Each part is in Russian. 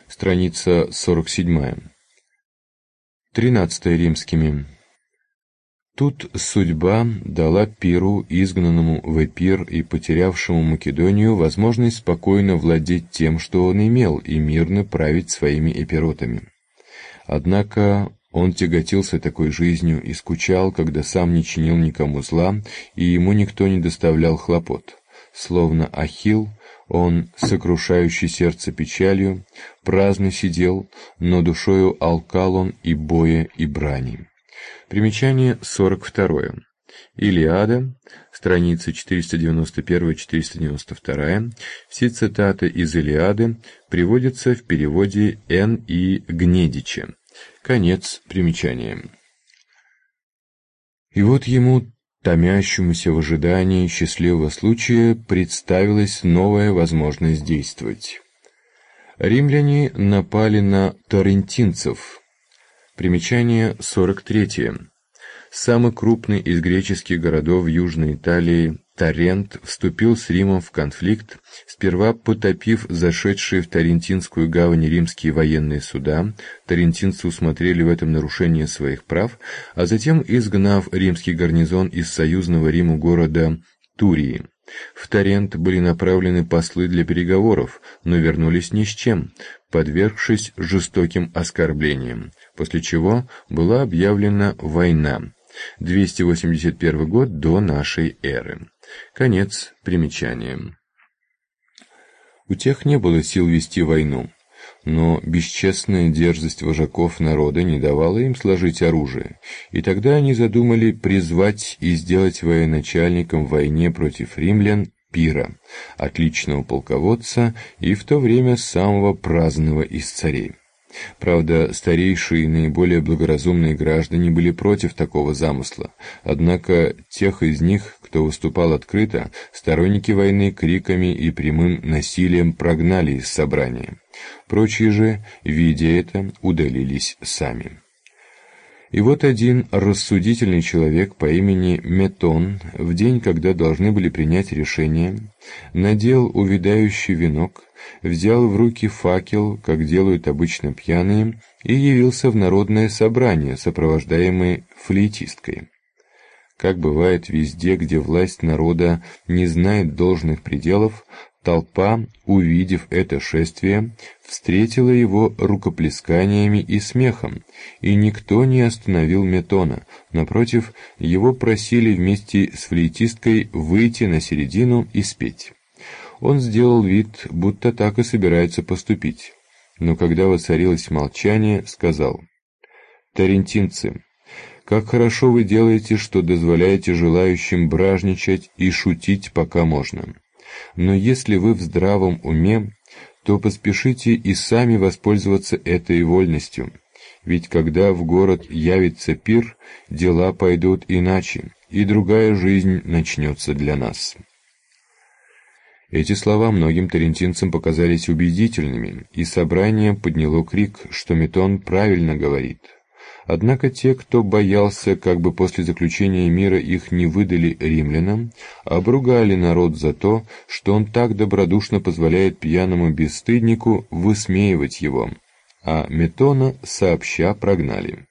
Страница 47. 13 римскими. Тут судьба дала Пиру, изгнанному в Эпир и потерявшему Македонию, возможность спокойно владеть тем, что он имел, и мирно править своими эпиротами. Однако он тяготился такой жизнью и скучал, когда сам не чинил никому зла, и ему никто не доставлял хлопот. Словно Ахилл, он, сокрушающий сердце печалью, праздно сидел, но душою алкал он и боя, и брани. Примечание 42. Илиада, страницы 491-492. Все цитаты из Илиады приводятся в переводе Н. И. Гнедича. Конец примечания. И вот ему, томящемуся в ожидании счастливого случая, представилась новая возможность действовать. Римляне напали на торрентинцев. Примечание 43. Самый крупный из греческих городов Южной Италии, Тарент, вступил с Римом в конфликт, сперва потопив зашедшие в Тарентинскую гавань римские военные суда. Тарентинцы усмотрели в этом нарушение своих прав, а затем изгнав римский гарнизон из союзного Риму города Турии. В Тарент были направлены послы для переговоров, но вернулись ни с чем, подвергшись жестоким оскорблениям, после чего была объявлена война. 281 год до нашей эры. Конец примечания. У тех не было сил вести войну, но бесчестная дерзость вожаков народа не давала им сложить оружие, и тогда они задумали призвать и сделать военачальником в войне против римлян Пира, отличного полководца и в то время самого праздного из царей. Правда, старейшие и наиболее благоразумные граждане были против такого замысла, однако тех из них, кто выступал открыто, сторонники войны криками и прямым насилием прогнали из собрания. Прочие же, видя это, удалились сами. И вот один рассудительный человек по имени Метон, в день, когда должны были принять решение, надел увядающий венок, взял в руки факел, как делают обычно пьяные, и явился в народное собрание, сопровождаемое флейтисткой. Как бывает везде, где власть народа не знает должных пределов, толпа, увидев это шествие, встретила его рукоплесканиями и смехом, и никто не остановил Метона. Напротив, его просили вместе с флейтисткой выйти на середину и спеть. Он сделал вид, будто так и собирается поступить, но когда воцарилось молчание, сказал: «Тарентинцы, как хорошо вы делаете, что дозволяете желающим бражничать и шутить, пока можно. Но если вы в здравом уме, то поспешите и сами воспользоваться этой вольностью, ведь когда в город явится пир, дела пойдут иначе, и другая жизнь начнется для нас». Эти слова многим тарентинцам показались убедительными, и собрание подняло крик, что Метон правильно говорит. Однако те, кто боялся, как бы после заключения мира их не выдали римлянам, обругали народ за то, что он так добродушно позволяет пьяному бесстыднику высмеивать его, а Метона сообща прогнали.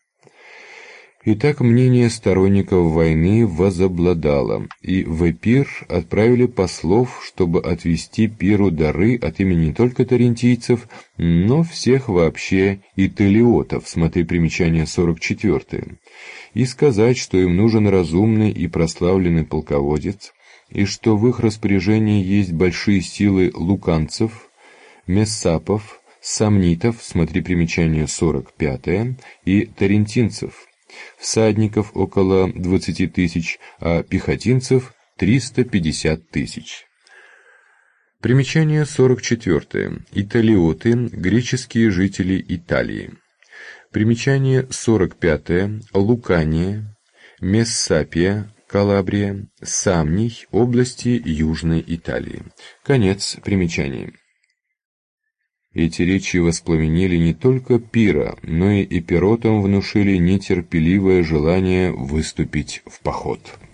Итак, мнение сторонников войны возобладало, и в Эпир отправили послов, чтобы отвести Пиру дары от имени не только тарентийцев, но всех вообще италиотов, смотри примечание 44, и сказать, что им нужен разумный и прославленный полководец, и что в их распоряжении есть большие силы луканцев, мессапов, самнитов, смотри примечание 45, и тарентинцев, всадников около 20 тысяч, а пехотинцев 350 тысяч. Примечание 44. Италиоты – греческие жители Италии. Примечание 45. Лукания, Мессапия, Калабрия, Самний, области Южной Италии. Конец примечаний. Эти речи воспламенили не только Пира, но и эпиротам внушили нетерпеливое желание выступить в поход.